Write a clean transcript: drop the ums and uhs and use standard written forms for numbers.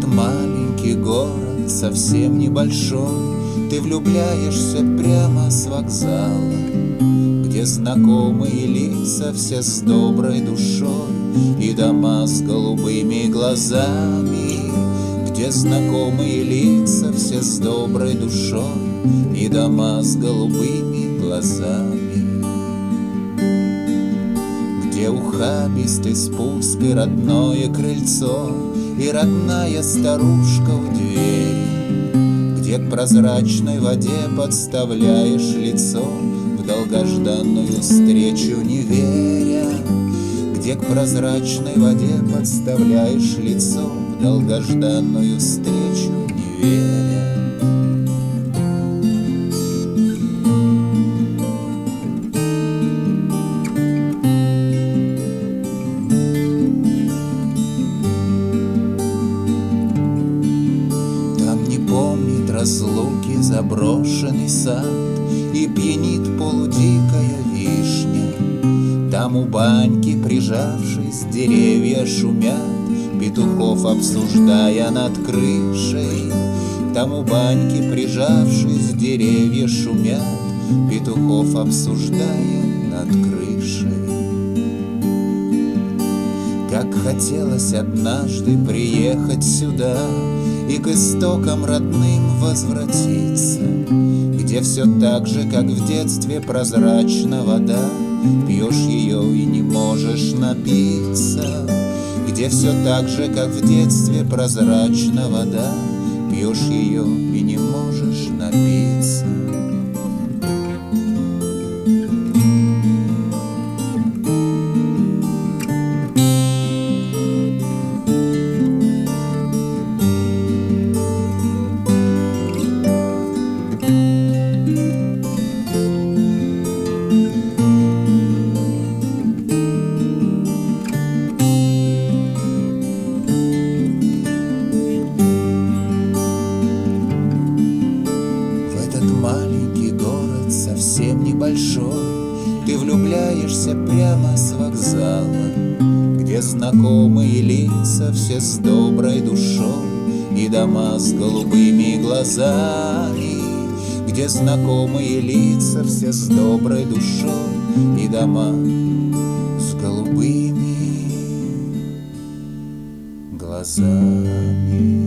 маленький город, совсем небольшой, ты влюбляешься прямо с вокзала, где знакомые лица все с доброй душой и дома с голубыми глазами, где знакомые лица все с доброй душой и дома с голубыми глазами, где ухабистый спуск и родное крыльцо и родная старушка у двери, где к прозрачной воде подставляешь лицо в долгожданную встречу не веря, где к прозрачной воде подставляешь лицо в долгожданную встречу не веря. Помнит разлуки заброшенный сад и пьянит полудикая вишня. Там у баньки, прижавшись, деревья шумят, петухов обсуждая над крышей. Там у баньки, прижавшись, деревья шумят, петухов обсуждая над крышей. Как хотелось однажды приехать сюда и к истокам родным возвратиться, где все так же, как в детстве, прозрачна вода, пьешь ее и не можешь напиться, где все так же, как в детстве, прозрачна вода, пьешь ее и не можешь напиться. Маленький город, совсем небольшой, ты влюбляешься прямо с вокзала, где знакомые лица все с доброй душой и дома с голубыми глазами, где знакомые лица все с доброй душой и дома с голубыми глазами.